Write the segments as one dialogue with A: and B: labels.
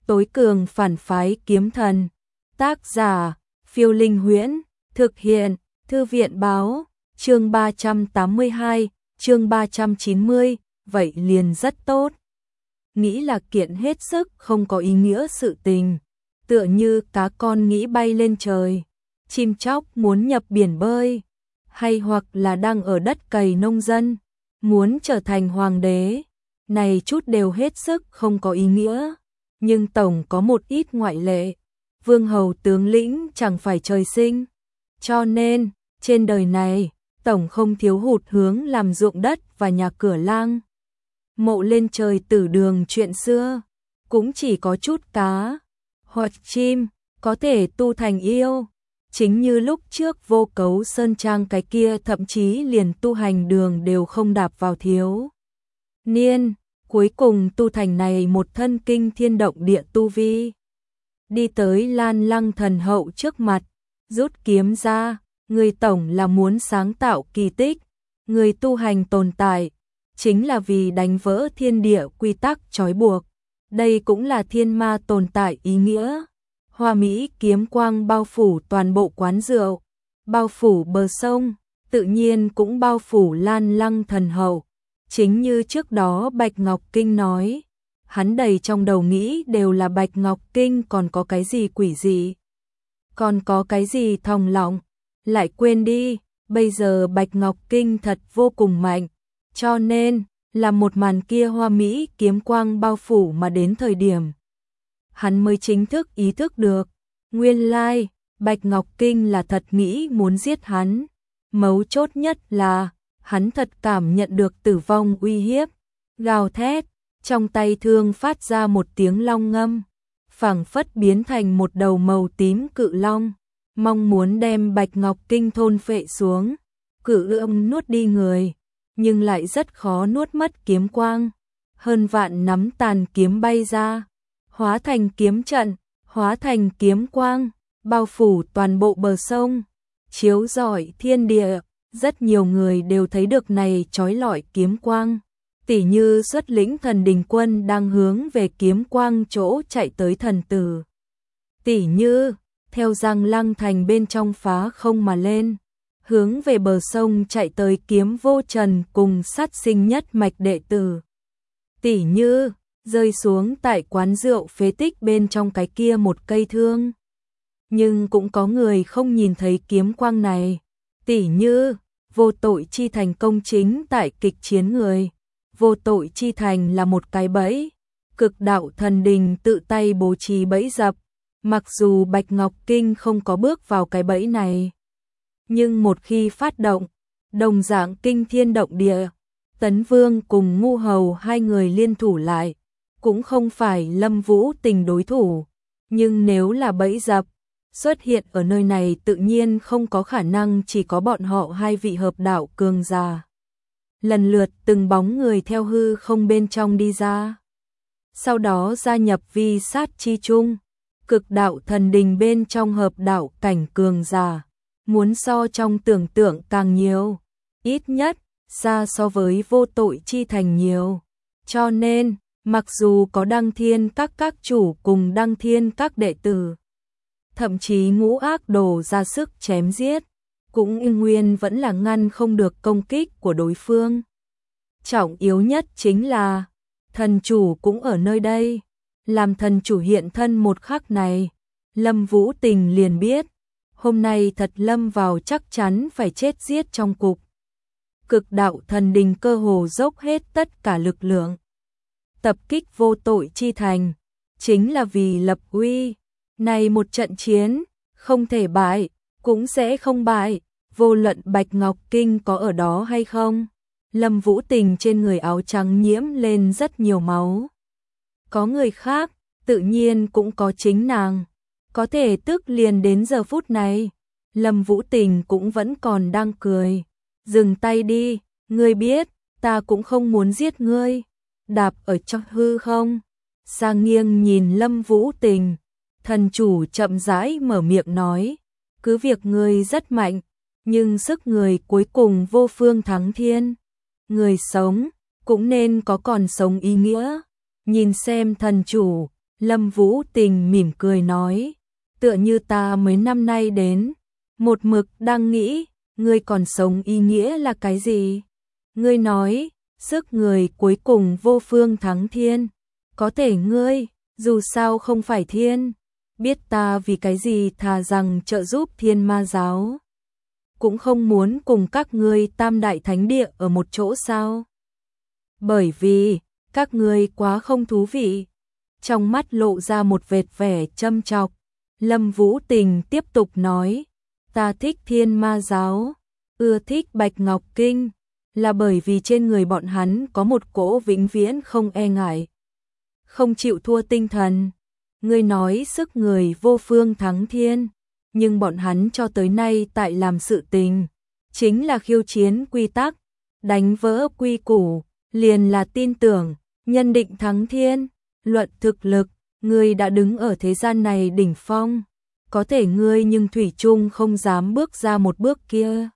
A: tối cường phản phái kiếm thần. Tác giả, Phiêu Linh Huyễn, thực hiện, Thư viện báo, chương 382, chương 390, vậy liền rất tốt. Nghĩ là kiện hết sức không có ý nghĩa sự tình, tựa như cá con nghĩ bay lên trời, chim chóc muốn nhập biển bơi, hay hoặc là đang ở đất cày nông dân, muốn trở thành hoàng đế, này chút đều hết sức không có ý nghĩa, nhưng tổng có một ít ngoại lệ, vương hầu tướng lĩnh chẳng phải trời sinh, cho nên, trên đời này, tổng không thiếu hụt hướng làm ruộng đất và nhà cửa lang. Mộ lên trời tử đường chuyện xưa, cũng chỉ có chút cá, hoặc chim, có thể tu thành yêu. Chính như lúc trước Vô Cấu Sơn Trang cái kia thậm chí liền tu hành đường đều không đạp vào thiếu niên, cuối cùng tu thành này một thân kinh thiên động địa tu vi. Đi tới Lan Lăng thần hậu trước mặt, rút kiếm ra, người tổng là muốn sáng tạo kỳ tích, người tu hành tồn tại, chính là vì đánh vỡ thiên địa quy tắc trói buộc. Đây cũng là thiên ma tồn tại ý nghĩa. Hoa mỹ kiếm quang bao phủ toàn bộ quán rượu, bao phủ bờ sông, tự nhiên cũng bao phủ Lan Lăng thần hậu. Chính như trước đó Bạch Ngọc Kinh nói, hắn đầy trong đầu nghĩ đều là Bạch Ngọc Kinh còn có cái gì quỷ dị, còn có cái gì thòng lọng, lại quên đi, bây giờ Bạch Ngọc Kinh thật vô cùng mạnh, cho nên là một màn kia hoa mỹ kiếm quang bao phủ mà đến thời điểm hắn mới chính thức ý thức được, nguyên lai, Bạch Ngọc Kinh là thật nghĩ muốn giết hắn, mấu chốt nhất là, hắn thật cảm nhận được tử vong uy hiếp, gào thét, trong tay thương phát ra một tiếng long ngâm, phảng phất biến thành một đầu màu tím cự long, mong muốn đem Bạch Ngọc Kinh thôn phệ xuống, cự long nuốt đi người, nhưng lại rất khó nuốt mất kiếm quang, hơn vạn nắm tàn kiếm bay ra, hóa thành kiếm trận, hóa thành kiếm quang, bao phủ toàn bộ bờ sông, chiếu rọi thiên địa, rất nhiều người đều thấy được này chói lọi kiếm quang, tỉ như xuất lĩnh thần đình quân đang hướng về kiếm quang chỗ chạy tới thần tử, tỉ như theo Giang Lăng thành bên trong phá không mà lên, hướng về bờ sông chạy tới Kiếm Vô Trần cùng sát sinh nhất mạch đệ tử, tỉ như rơi xuống tại quán rượu phế tích bên trong cái kia một cây thương. Nhưng cũng có người không nhìn thấy kiếm quang này, tỉ như Vô Tội Chi Thành công chính tại kịch chiến người. Vô Tội Chi Thành là một cái bẫy, Cực Đạo Thần Đình tự tay bố trí bẫy dập, mặc dù Bạch Ngọc Kinh không có bước vào cái bẫy này, nhưng một khi phát động, đồng dạng kinh thiên động địa, Tấn Vương cùng Ngu Hầu hai người liên thủ lại, cũng không phải Lâm Vũ Tình đối thủ, nhưng nếu là bẫy dập, xuất hiện ở nơi này tự nhiên không có khả năng chỉ có bọn họ hai vị hợp đạo cường giả. Lần lượt từng bóng người theo hư không bên trong đi ra, sau đó gia nhập vi sát chi chung, Cực Đạo Thần Đình bên trong hợp đạo cảnh cường giả, muốn so trong tưởng tượng càng nhiều, ít nhất xa so với Vô Tội Chi Thành nhiều, cho nên mặc dù có Đăng Thiên các chủ cùng Đăng Thiên các đệ tử, thậm chí Ngũ Ác Đồ ra sức chém giết, cũng nguyên vẫn là ngăn không được công kích của đối phương. Trọng yếu nhất chính là, thần chủ cũng ở nơi đây, làm thần chủ hiện thân một khắc này, Lâm Vũ Tình liền biết, hôm nay thật lâm vào chắc chắn phải chết giết trong cục. Cực Đạo Thần Đình cơ hồ dốc hết tất cả lực lượng, tập kích Vô Tội Chi Thành, chính là vì lập uy. Này một trận chiến, không thể bại, cũng sẽ không bại, vô luận Bạch Ngọc Kinh có ở đó hay không. Lâm Vũ Tình trên người áo trắng nhiễm lên rất nhiều máu. Có người khác, tự nhiên cũng có chính nàng. Có thể tức liền đến giờ phút này, Lâm Vũ Tình cũng vẫn còn đang cười. Dừng tay đi, ngươi biết, ta cũng không muốn giết ngươi. Đạp ở trong hư không, sang nghiêng nhìn Lâm Vũ Tình. Thần chủ chậm rãi mở miệng nói, cứ việc ngươi rất mạnh, nhưng sức người cuối cùng vô phương thắng thiên. Người sống, cũng nên có còn sống ý nghĩa. Nhìn xem thần chủ, Lâm Vũ Tình mỉm cười nói, tựa như ta mấy năm nay đến, một mực đang nghĩ, ngươi còn sống ý nghĩa là cái gì? Ngươi nói, sức người cuối cùng vô phương thắng thiên, có thể ngươi, dù sao không phải thiên, biết ta vì cái gì thà rằng trợ giúp Thiên Ma giáo, cũng không muốn cùng các ngươi Tam Đại Thánh Địa ở một chỗ sao? Bởi vì, các ngươi quá không thú vị. Trong mắt lộ ra một vệt vẻ châm chọc, Lâm Vũ Tình tiếp tục nói, ta thích Thiên Ma giáo, ưa thích Bạch Ngọc Kinh, là bởi vì trên người bọn hắn có một cỗ vĩnh viễn không e ngại, không chịu thua tinh thần. Ngươi nói sức người vô phương thắng thiên, nhưng bọn hắn cho tới nay tại làm sự tình, chính là khiêu chiến quy tắc, đánh vỡ quy củ, liền là tin tưởng, nhân định thắng thiên. Luận thực lực, ngươi đã đứng ở thế gian này đỉnh phong, có thể ngươi nhưng thủy chung không dám bước ra một bước kia.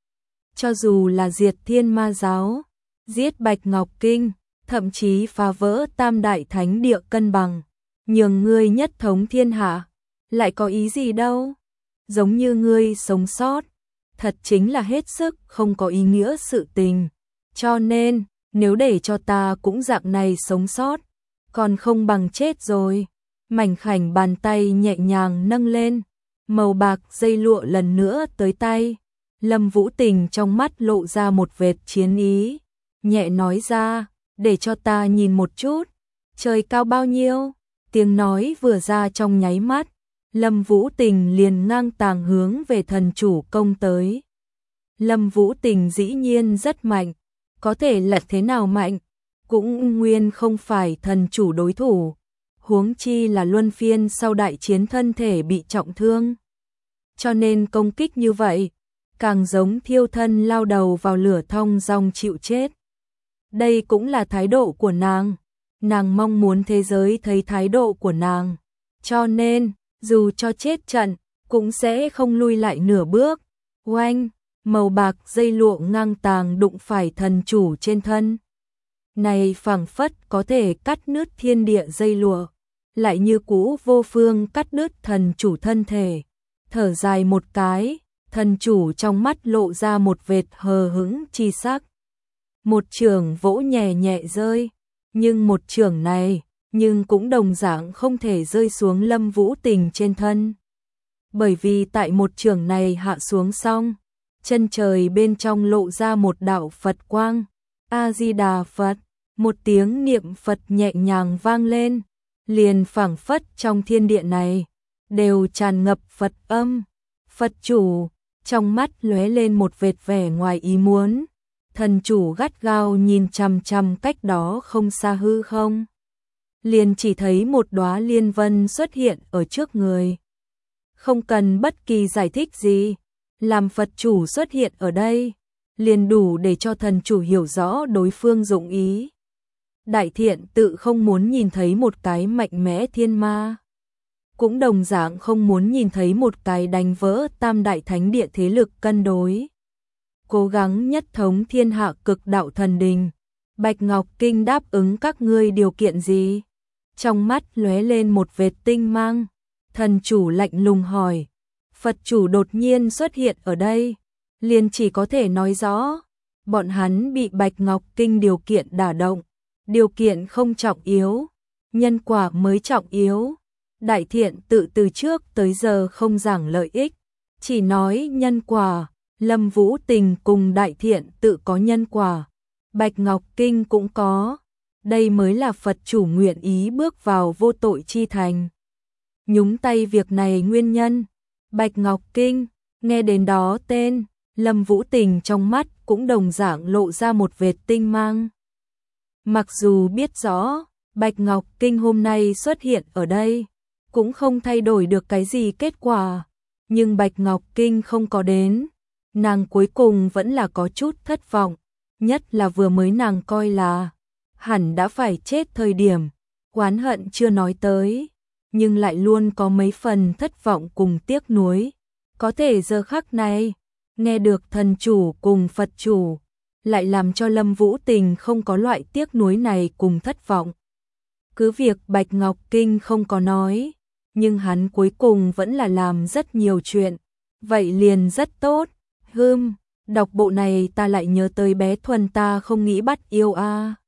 A: Cho dù là diệt Thiên Ma giáo, giết Bạch Ngọc Kinh, thậm chí phá vỡ Tam Đại Thánh Địa cân bằng, nhường ngươi nhất thống thiên hạ, lại có ý gì đâu? Giống như ngươi sống sót, thật chính là hết sức không có ý nghĩa sự tình. Cho nên, nếu để cho ta cũng dạng này sống sót, còn không bằng chết rồi. Mảnh khảnh bàn tay nhẹ nhàng nâng lên, màu bạc dây lụa lần nữa tới tay. Lâm Vũ Tình trong mắt lộ ra một vệt chiến ý, nhẹ nói ra, để cho ta nhìn một chút, trời cao bao nhiêu. Tiếng nói vừa ra trong nháy mắt, Lâm Vũ Tình liền ngang tàng hướng về thần chủ công tới. Lâm Vũ Tình dĩ nhiên rất mạnh, có thể là thế nào mạnh, cũng nguyên không phải thần chủ đối thủ, huống chi là luân phiên sau đại chiến thân thể bị trọng thương. Cho nên công kích như vậy, càng giống thiêu thân lao đầu vào lửa thong dong chịu chết. Đây cũng là thái độ của nàng, nàng mong muốn thế giới thấy thái độ của nàng, cho nên, dù cho chết trận, cũng sẽ không lui lại nửa bước. Oanh, màu bạc dây lụa ngang tàng đụng phải thần chủ trên thân. Này phảng phất có thể cắt nứt thiên địa dây lụa, lại như cũ vô phương cắt đứt thần chủ thân thể. Thở dài một cái, thần chủ trong mắt lộ ra một vệt hờ hững chi sắc. Một chưởng vỗ nhẹ nhẹ rơi, nhưng một chưởng này, nhưng cũng đồng dạng không thể rơi xuống Lâm Vũ Tình trên thân. Bởi vì tại một chưởng này hạ xuống xong, chân trời bên trong lộ ra một đạo Phật quang. A-di-đà Phật, một tiếng niệm Phật nhẹ nhàng vang lên, liền phảng phất trong thiên địa này, đều tràn ngập Phật âm. Phật chủ, trong mắt lóe lên một vệt vẻ ngoài ý muốn, thần chủ gắt gao nhìn chằm chằm cách đó không xa hư không. Liền chỉ thấy một đóa liên vân xuất hiện ở trước người. Không cần bất kỳ giải thích gì, làm Phật chủ xuất hiện ở đây, liền đủ để cho thần chủ hiểu rõ đối phương dụng ý. Đại thiện tự không muốn nhìn thấy một cái mạnh mẽ thiên ma, cũng đồng dạng không muốn nhìn thấy một cái đánh vỡ Tam Đại Thánh Địa thế lực cân đối. Cố gắng nhất thống thiên hạ cực đạo thần đình, Bạch Ngọc Kinh đáp ứng các ngươi điều kiện gì? Trong mắt lóe lên một vệt tinh mang, thần chủ lạnh lùng hỏi. Phật chủ đột nhiên xuất hiện ở đây, liền chỉ có thể nói rõ, bọn hắn bị Bạch Ngọc Kinh điều kiện đả động, điều kiện không trọng yếu, nhân quả mới trọng yếu. Đại thiện tự từ trước tới giờ không giảng lợi ích, chỉ nói nhân quả. Lâm Vũ Tình cùng Đại thiện tự có nhân quả, Bạch Ngọc Kinh cũng có, đây mới là Phật chủ nguyện ý bước vào vô tội chi thành. Nhúng tay việc này nguyên nhân, Bạch Ngọc Kinh, nghe đến đó tên, Lâm Vũ Tình trong mắt cũng đồng dạng lộ ra một vệt tinh mang. Mặc dù biết rõ, Bạch Ngọc Kinh hôm nay xuất hiện ở đây, cũng không thay đổi được cái gì kết quả, nhưng Bạch Ngọc Kinh không có đến, nàng cuối cùng vẫn là có chút thất vọng, nhất là vừa mới nàng coi là hẳn đã phải chết thời điểm, oán hận chưa nói tới, nhưng lại luôn có mấy phần thất vọng cùng tiếc nuối. Có thể giờ khắc này, nghe được thần chủ cùng Phật chủ, lại làm cho Lâm Vũ Tình không có loại tiếc nuối này cùng thất vọng. Cứ việc Bạch Ngọc Kinh không có nói, nhưng hắn cuối cùng vẫn là làm rất nhiều chuyện, vậy liền rất tốt. Đọc bộ này ta lại nhớ tới bé Thuần ta không nghĩ bắt yêu a.